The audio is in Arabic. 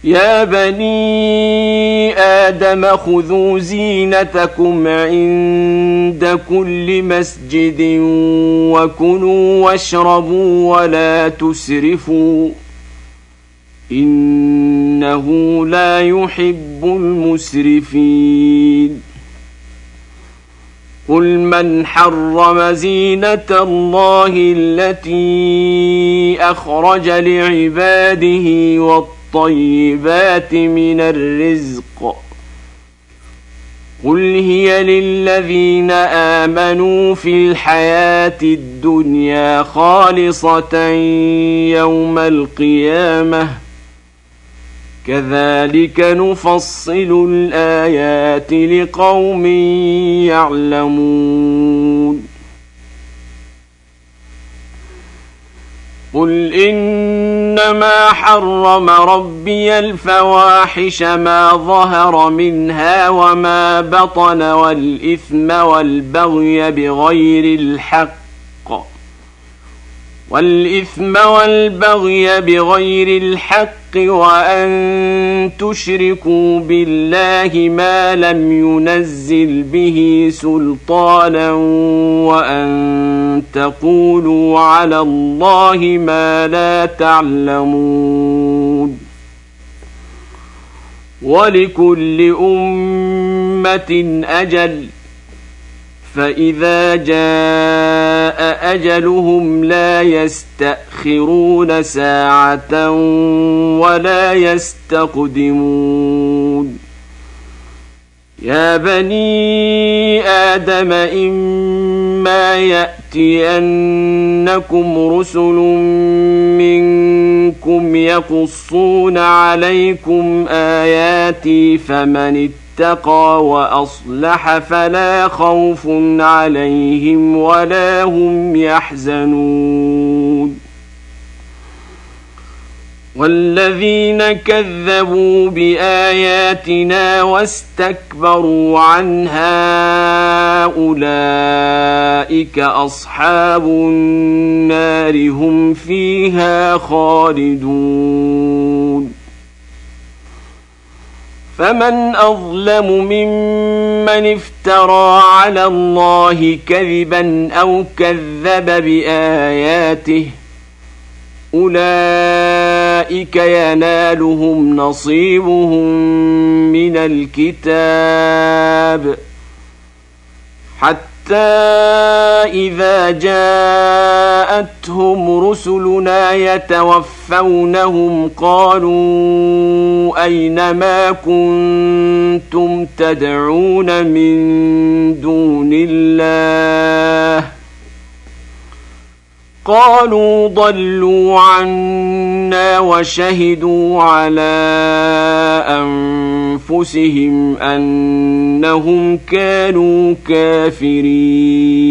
يا بني آدم خذوا زينتكم عند كل مسجد وكلوا واشربوا ولا تسرفوا إنه لا يحب المسرفين قل من حرم زينة الله التي أخرج لعباده والطيبات من الرزق قل هي للذين آمنوا في الحياة الدنيا خالصة يوم القيامة كذلك نفصل الآيات لقوم يعلمون قل إنما حرم ربي الفواحش ما ظهر منها وما بطن والإثم والبغي بغير الحق وأن تشركوا بالله ما لم ينزل به سلطانا وأن تقولوا على الله ما لا تعلمون ولكل أمة أجل فإذا جاء أجلهم لا يستأخرون ساعة ولا يستقدمون يا بني آدم إما يأتينكم رسل منكم يقصون عليكم آياتي فمن اتقى وأصلح فلا خوف عليهم ولا هم يحزنون والذين كذبوا بآياتنا واستكبروا عنها أولئك أصحاب النار هم فيها خالدون فمن أظلم ممن افترى على الله كذبا أو كذب بآياته أولئك ينالهم نصيبهم من الكتاب حتى إذا جاءتهم رسلنا يتوفونهم قالوا أين ما كنتم تدعون من دون الله قالوا ضلوا عنا وشهدوا على أنفسهم أنهم كانوا كافرين